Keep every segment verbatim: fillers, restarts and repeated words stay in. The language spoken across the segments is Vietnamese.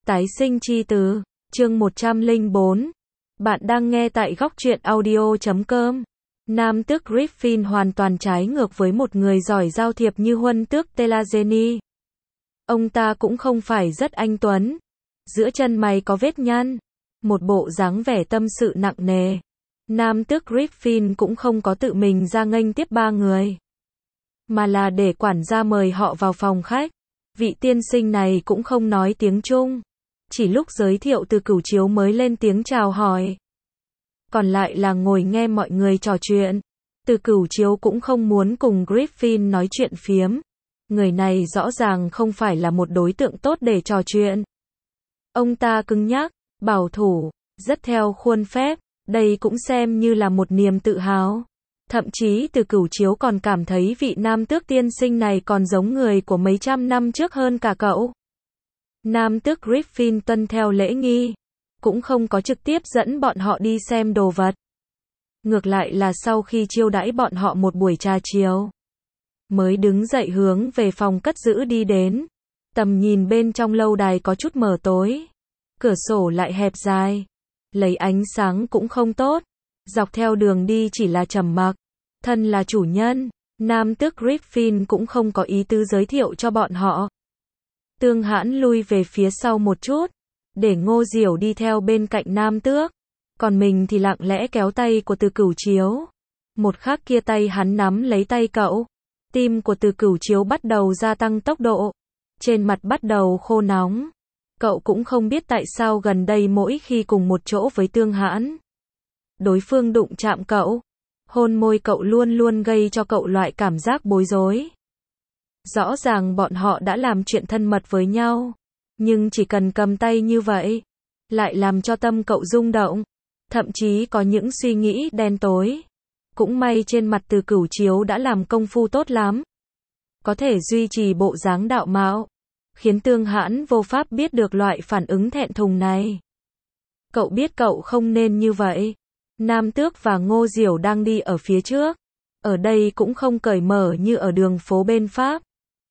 Tái sinh chi từ, chương một trăm lẻ bốn. Bạn đang nghe tại góc truyện audio chấm com. Nam tước Griffin hoàn toàn trái ngược với một người giỏi giao thiệp như huân tước Telageni. Ông ta cũng không phải rất anh tuấn. Giữa chân mày có vết nhăn. Một bộ dáng vẻ tâm sự nặng nề. Nam tước Griffin cũng không có tự mình ra nghênh tiếp ba người. Mà là để quản gia mời họ vào phòng khách. Vị tiên sinh này cũng không nói tiếng Trung. Chỉ lúc giới thiệu Từ Cửu Chiếu mới lên tiếng chào hỏi. Còn lại là ngồi nghe mọi người trò chuyện. Từ Cửu Chiếu cũng không muốn cùng Griffin nói chuyện phiếm. Người này rõ ràng không phải là một đối tượng tốt để trò chuyện. Ông ta cứng nhắc, bảo thủ, rất theo khuôn phép. Đây cũng xem như là một niềm tự hào. Thậm chí Từ Cửu Chiếu còn cảm thấy vị nam tước tiên sinh này còn giống người của mấy trăm năm trước hơn cả cậu. Nam tước Griffin tuân theo lễ nghi, cũng không có trực tiếp dẫn bọn họ đi xem đồ vật. Ngược lại là sau khi chiêu đãi bọn họ một buổi trà chiều, mới đứng dậy hướng về phòng cất giữ đi đến. Tầm nhìn bên trong lâu đài có chút mờ tối, cửa sổ lại hẹp dài, lấy ánh sáng cũng không tốt. Dọc theo đường đi chỉ là trầm mặc. Thân là chủ nhân, Nam tước Griffin cũng không có ý tứ giới thiệu cho bọn họ. Tương Hãn lui về phía sau một chút, để Ngô Diểu đi theo bên cạnh Nam tước. Còn mình thì lặng lẽ kéo tay của Từ Cửu Chiếu. Một khắc kia tay hắn nắm lấy tay cậu. Tim của Từ Cửu Chiếu bắt đầu gia tăng tốc độ. Trên mặt bắt đầu khô nóng. Cậu cũng không biết tại sao gần đây mỗi khi cùng một chỗ với Tương Hãn, đối phương đụng chạm cậu, hôn môi cậu luôn luôn gây cho cậu loại cảm giác bối rối. Rõ ràng bọn họ đã làm chuyện thân mật với nhau, nhưng chỉ cần cầm tay như vậy, lại làm cho tâm cậu rung động, thậm chí có những suy nghĩ đen tối. Cũng may trên mặt Từ Cửu Chiếu đã làm công phu tốt lắm, có thể duy trì bộ dáng đạo mạo, khiến Tương Hãn vô pháp biết được loại phản ứng thẹn thùng này. Cậu biết cậu không nên như vậy. Nam tước và Ngô Diểu đang đi ở phía trước. Ở đây cũng không cởi mở như ở đường phố bên Pháp.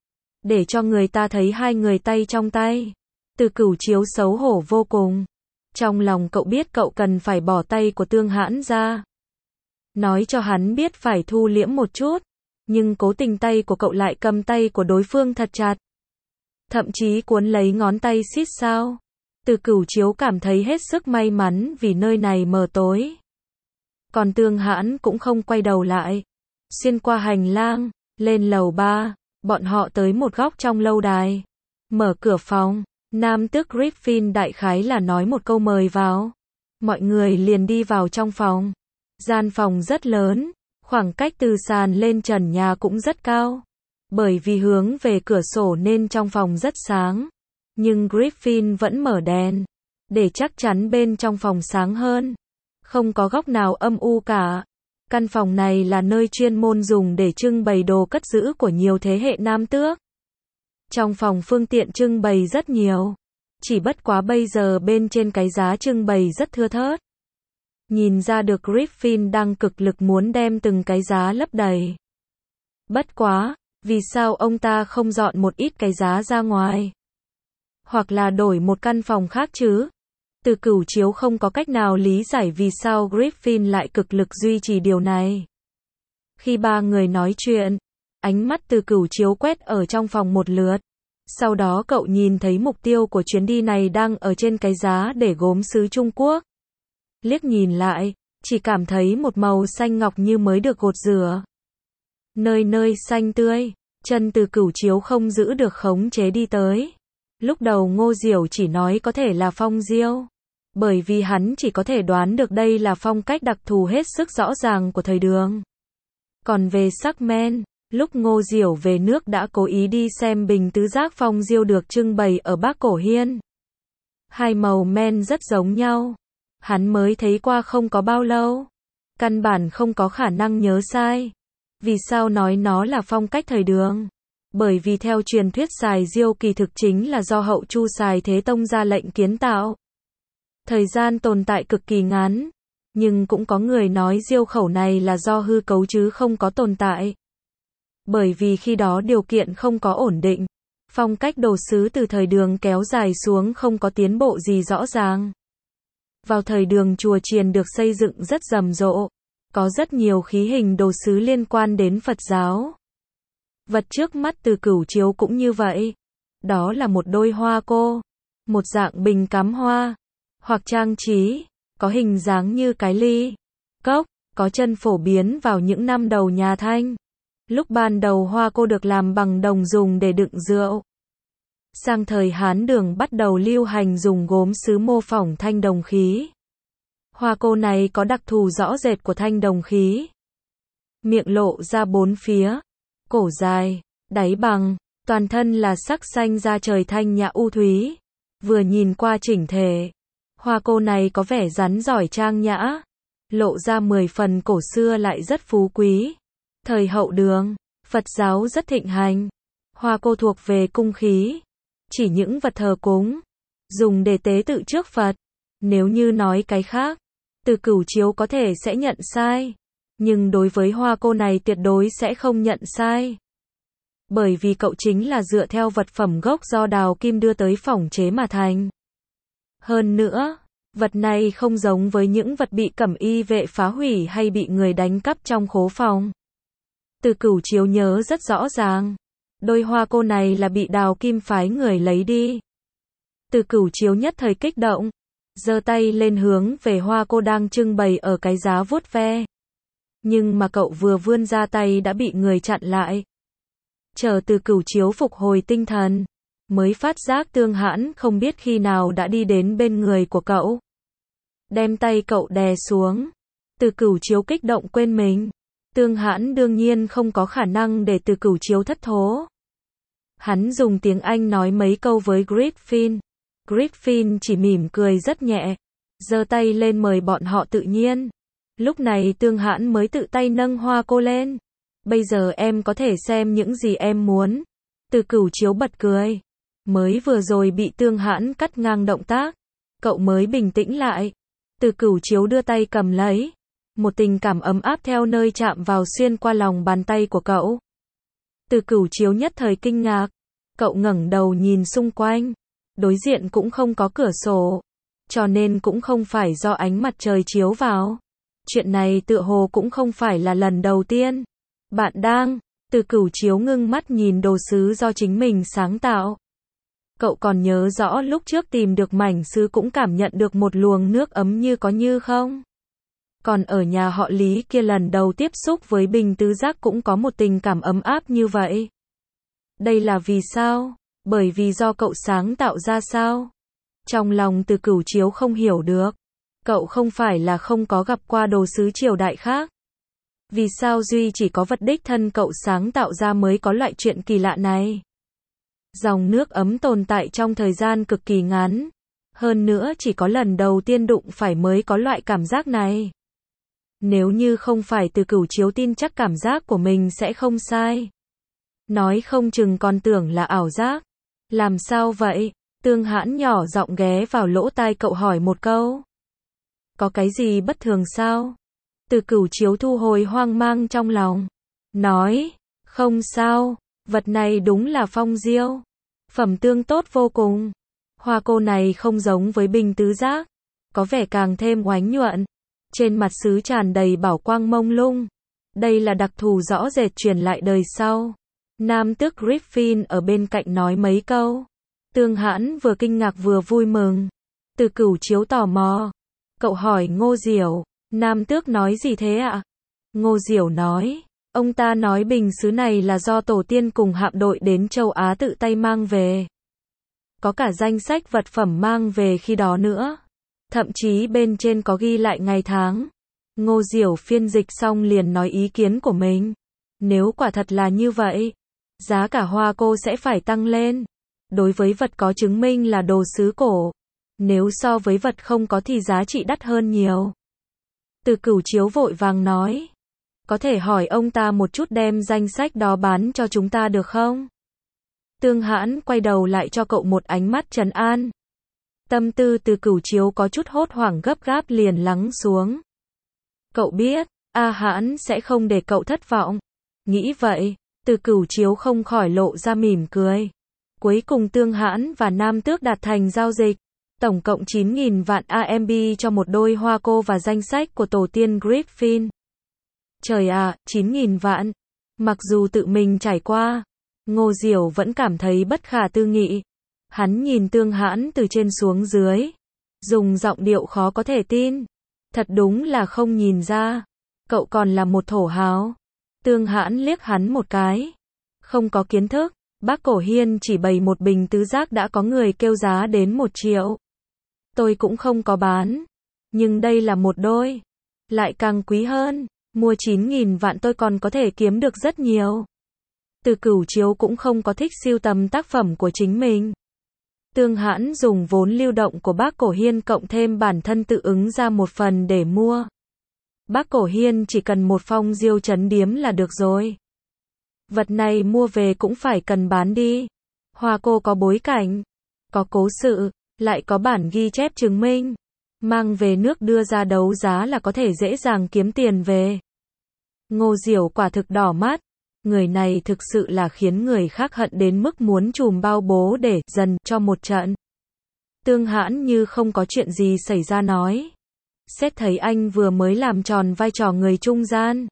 Để cho người ta thấy hai người tay trong tay. Từ Cửu Chiếu xấu hổ vô cùng. Trong lòng cậu biết cậu cần phải bỏ tay của Tương Hãn ra. Nói cho hắn biết phải thu liễm một chút. Nhưng cố tình tay của cậu lại cầm tay của đối phương thật chặt. Thậm chí cuốn lấy ngón tay xít sao. Từ Cửu Chiếu cảm thấy hết sức may mắn vì nơi này mờ tối. Còn Tương Hãn cũng không quay đầu lại. Xuyên qua hành lang, lên lầu ba, bọn họ tới một góc trong lâu đài. Mở cửa phòng, Nam tước Griffin đại khái là nói một câu mời vào. Mọi người liền đi vào trong phòng. Gian phòng rất lớn, khoảng cách từ sàn lên trần nhà cũng rất cao. Bởi vì hướng về cửa sổ nên trong phòng rất sáng. Nhưng Griffin vẫn mở đèn, để chắc chắn bên trong phòng sáng hơn. Không có góc nào âm u cả. Căn phòng này là nơi chuyên môn dùng để trưng bày đồ cất giữ của nhiều thế hệ nam tước. Trong phòng phương tiện trưng bày rất nhiều. Chỉ bất quá bây giờ bên trên cái giá trưng bày rất thưa thớt. Nhìn ra được Griffin đang cực lực muốn đem từng cái giá lấp đầy. Bất quá, vì sao ông ta không dọn một ít cái giá ra ngoài? Hoặc là đổi một căn phòng khác chứ? Từ Cửu Chiếu không có cách nào lý giải vì sao Griffin lại cực lực duy trì điều này. Khi ba người nói chuyện, ánh mắt Từ Cửu Chiếu quét ở trong phòng một lượt. Sau đó cậu nhìn thấy mục tiêu của chuyến đi này đang ở trên cái giá để gốm sứ Trung Quốc. Liếc nhìn lại, chỉ cảm thấy một màu xanh ngọc như mới được gột rửa. Nơi nơi xanh tươi, chân Từ Cửu Chiếu không giữ được khống chế đi tới. Lúc đầu Ngô Diểu chỉ nói có thể là phong diêu. Bởi vì hắn chỉ có thể đoán được đây là phong cách đặc thù hết sức rõ ràng của thời Đường. Còn về sắc men, lúc Ngô Diểu về nước đã cố ý đi xem bình tứ giác phong diêu được trưng bày ở Bắc Cổ Hiên. Hai màu men rất giống nhau. Hắn mới thấy qua không có bao lâu. Căn bản không có khả năng nhớ sai. Vì sao nói nó là phong cách thời Đường? Bởi vì theo truyền thuyết xài diêu kỳ thực chính là do hậu Chu xài Thế Tông ra lệnh kiến tạo. Thời gian tồn tại cực kỳ ngắn, nhưng cũng có người nói diêu khẩu này là do hư cấu chứ không có tồn tại. Bởi vì khi đó điều kiện không có ổn định, Phong cách đồ sứ từ thời Đường kéo dài xuống không có tiến bộ gì rõ ràng. Vào thời Đường chùa chiền được xây dựng rất rầm rộ, có rất nhiều khí hình đồ sứ liên quan đến Phật giáo. Vật trước mắt Từ Cửu chiếu cũng như vậy. Đó là một đôi hoa cô, một dạng bình cắm hoa, hoặc trang trí, có hình dáng như cái ly, cốc, có chân phổ biến vào những năm đầu nhà Thanh. Lúc ban đầu hoa cô được làm bằng đồng dùng để đựng rượu. Sang thời Hán Đường bắt đầu lưu hành dùng gốm sứ mô phỏng thanh đồng khí. Hoa cô này có đặc thù rõ rệt của thanh đồng khí. Miệng lộ ra bốn phía, cổ dài, đáy bằng, toàn thân là sắc xanh da trời thanh nhã u thúy. Vừa nhìn qua chỉnh thể, hoa cô này có vẻ rắn giỏi trang nhã, lộ ra mười phần cổ xưa lại rất phú quý. Thời Hậu Đường, Phật giáo rất thịnh hành. Hoa cô thuộc về cung khí, chỉ những vật thờ cúng, dùng để tế tự trước Phật. Nếu như nói cái khác, Từ Cửu chiếu có thể sẽ nhận sai, nhưng đối với hoa cô này tuyệt đối sẽ không nhận sai. Bởi vì cậu chính là dựa theo vật phẩm gốc do đào kim đưa tới phỏng chế mà thành. Hơn nữa, vật này không giống với những vật bị cẩm y vệ phá hủy hay bị người đánh cắp trong khố phòng. Từ Cửu chiếu nhớ rất rõ ràng, đôi hoa cô này là bị đào kim phái người lấy đi. Từ Cửu chiếu nhất thời kích động, giơ tay lên hướng về hoa cô đang trưng bày ở cái giá vuốt ve. Nhưng mà cậu vừa vươn ra tay đã bị người chặn lại. Chờ Từ Cửu chiếu phục hồi tinh thần, mới phát giác Tương Hãn không biết khi nào đã đi đến bên người của cậu. Đem tay cậu đè xuống. Từ Cửu chiếu kích động quên mình. Tương Hãn đương nhiên không có khả năng để Từ Cửu chiếu thất thố. Hắn dùng tiếng Anh nói mấy câu với Griffin. Griffin chỉ mỉm cười rất nhẹ, giơ tay lên mời bọn họ tự nhiên. Lúc này Tương Hãn mới tự tay nâng hoa cô lên. Bây giờ em có thể xem những gì em muốn. Từ Cửu chiếu bật cười. Mới vừa rồi bị Tương Hãn cắt ngang động tác, cậu mới bình tĩnh lại. Từ Cửu chiếu đưa tay cầm lấy. Một tình cảm ấm áp theo nơi chạm vào xuyên qua lòng bàn tay của cậu. Từ Cửu chiếu nhất thời kinh ngạc. Cậu ngẩng đầu nhìn xung quanh. Đối diện cũng không có cửa sổ, cho nên cũng không phải do ánh mặt trời chiếu vào. Chuyện này tựa hồ cũng không phải là lần đầu tiên. Bạn đang, Từ Cửu chiếu ngưng mắt nhìn đồ sứ do chính mình sáng tạo. Cậu còn nhớ rõ lúc trước tìm được mảnh sứ cũng cảm nhận được một luồng nước ấm như có như không? Còn ở nhà họ Lý kia lần đầu tiếp xúc với bình tứ giác cũng có một tình cảm ấm áp như vậy. Đây là vì sao? Bởi vì do cậu sáng tạo ra sao? Trong lòng Từ Cửu chiếu không hiểu được. Cậu không phải là không có gặp qua đồ sứ triều đại khác. Vì sao duy chỉ có vật đích thân cậu sáng tạo ra mới có loại chuyện kỳ lạ này? Dòng nước ấm tồn tại trong thời gian cực kỳ ngắn. Hơn nữa chỉ có lần đầu tiên đụng phải mới có loại cảm giác này. Nếu như không phải Từ Cửu chiếu tin chắc cảm giác của mình sẽ không sai. Nói không chừng còn tưởng là ảo giác. Làm sao vậy? Tương Hãn nhỏ giọng ghé vào lỗ tai cậu hỏi một câu. Có cái gì bất thường sao? Từ Cửu chiếu thu hồi hoang mang trong lòng. Nói, không sao, vật này đúng là phong diêu. Phẩm tương tốt vô cùng. Hoa cô này không giống với bình tứ giác. Có vẻ càng thêm oánh nhuận. Trên mặt sứ tràn đầy bảo quang mông lung. Đây là đặc thù rõ rệt truyền lại đời sau. Nam tước Griffin ở bên cạnh nói mấy câu. Tương Hãn vừa kinh ngạc vừa vui mừng. Từ Cửu chiếu tò mò. Cậu hỏi Ngô Diểu, Nam tước nói gì thế ạ? Ngô Diểu nói, ông ta nói bình sứ này là do tổ tiên cùng hạm đội đến châu Á tự tay mang về. Có cả danh sách vật phẩm mang về khi đó nữa. Thậm chí bên trên có ghi lại ngày tháng. Ngô Diểu phiên dịch xong liền nói ý kiến của mình. Nếu quả thật là như vậy, giá cả hoa cô sẽ phải tăng lên. Đối với vật có chứng minh là đồ sứ cổ. Nếu so với vật không có thì giá trị đắt hơn nhiều. Từ Cửu chiếu vội vàng nói. Có thể hỏi ông ta một chút đem danh sách đó bán cho chúng ta được không? Tương Hãn quay đầu lại cho cậu một ánh mắt trấn an. Tâm tư Từ Cửu chiếu có chút hốt hoảng gấp gáp liền lắng xuống. Cậu biết, A Hãn sẽ không để cậu thất vọng. Nghĩ vậy, Từ Cửu chiếu không khỏi lộ ra mỉm cười. Cuối cùng Tương Hãn và Nam Tước đạt thành giao dịch. Tổng cộng chín nghìn vạn a em bê cho một đôi hoa cô và danh sách của tổ tiên Griffin. Trời ạ, à, chín nghìn vạn. Mặc dù tự mình trải qua, Ngô Diểu vẫn cảm thấy bất khả tư nghị. Hắn nhìn Tương Hãn từ trên xuống dưới, dùng giọng điệu khó có thể tin. Thật đúng là không nhìn ra, cậu còn là một thổ hào. Tương Hãn liếc hắn một cái. Không có kiến thức, bác Cổ Hiên chỉ bày một bình tứ giác đã có người kêu giá đến một triệu. Tôi cũng không có bán, nhưng đây là một đôi, lại càng quý hơn. Mua chín nghìn vạn tôi còn có thể kiếm được rất nhiều. Từ Cửu Chiếu cũng không có thích sưu tầm tác phẩm của chính mình. Tương Hãn dùng vốn lưu động của bác Cổ Hiên cộng thêm bản thân tự ứng ra một phần để mua. Bác Cổ Hiên chỉ cần một phong diêu trấn điếm là được rồi. Vật này mua về cũng phải cần bán đi. Hoa cô có bối cảnh, có cố sự, lại có bản ghi chép chứng minh. Mang về nước đưa ra đấu giá là có thể dễ dàng kiếm tiền về. Ngô Diểu quả thực đỏ mắt. Người này thực sự là khiến người khác hận đến mức muốn chùm bao bố để dần cho một trận. Tương Hãn như không có chuyện gì xảy ra nói. Xét thấy anh vừa mới làm tròn vai trò người trung gian,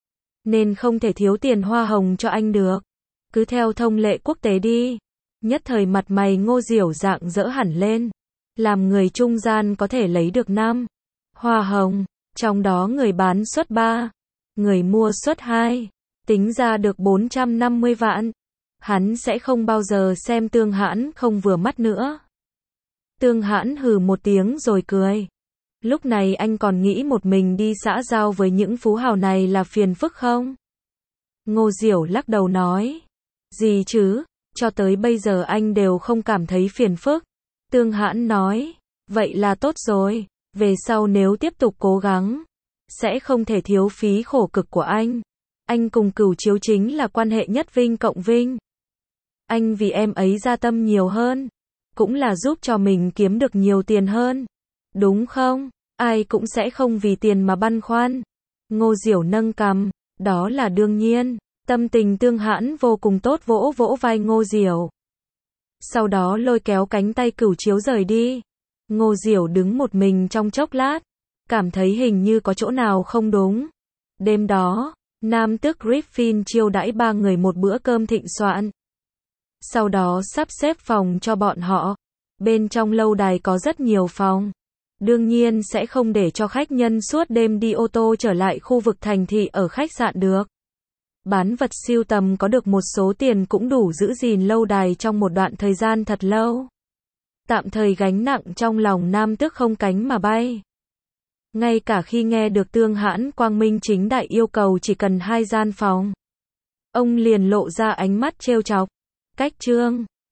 nên không thể thiếu tiền hoa hồng cho anh được. Cứ theo thông lệ quốc tế đi. Nhất thời mặt mày Ngô Diểu rạng rỡ hẳn lên. Làm người trung gian có thể lấy được năm hoa hồng, trong đó người bán suất ba, người mua suất hai, tính ra được bốn trăm năm mươi vạn. Hắn sẽ không bao giờ xem Tương Hãn không vừa mắt nữa. Tương Hãn hừ một tiếng rồi cười. Lúc này anh còn nghĩ một mình đi xã giao với những phú hào này là phiền phức không? Ngô Diểu lắc đầu nói. Gì chứ, cho tới bây giờ anh đều không cảm thấy phiền phức. Tương Hãn nói. Vậy là tốt rồi, về sau nếu tiếp tục cố gắng, sẽ không thể thiếu phí khổ cực của anh. Anh cùng Cửu Chiếu chính là quan hệ nhất vinh cộng vinh. Anh vì em ấy ra tâm nhiều hơn, cũng là giúp cho mình kiếm được nhiều tiền hơn. Đúng không? Ai cũng sẽ không vì tiền mà băn khoăn. Ngô Diểu nâng cằm, đó là đương nhiên. Tâm tình Tương Hãn vô cùng tốt, vỗ vỗ vai Ngô Diểu. Sau đó lôi kéo cánh tay Cửu Chiếu rời đi. Ngô Diểu đứng một mình trong chốc lát, cảm thấy hình như có chỗ nào không đúng. Đêm đó, Nam Tước Griffin chiêu đãi ba người một bữa cơm thịnh soạn. Sau đó sắp xếp phòng cho bọn họ. Bên trong lâu đài có rất nhiều phòng. Đương nhiên sẽ không để cho khách nhân suốt đêm đi ô tô trở lại khu vực thành thị ở khách sạn được. Bán vật sưu tầm có được một số tiền cũng đủ giữ gìn lâu đài trong một đoạn thời gian thật lâu. Tạm thời gánh nặng trong lòng Nam Tước không cánh mà bay. Ngay cả khi nghe được Tương Hãn quang minh chính đại yêu cầu chỉ cần hai gian phòng, ông liền lộ ra ánh mắt trêu chọc. Cách trương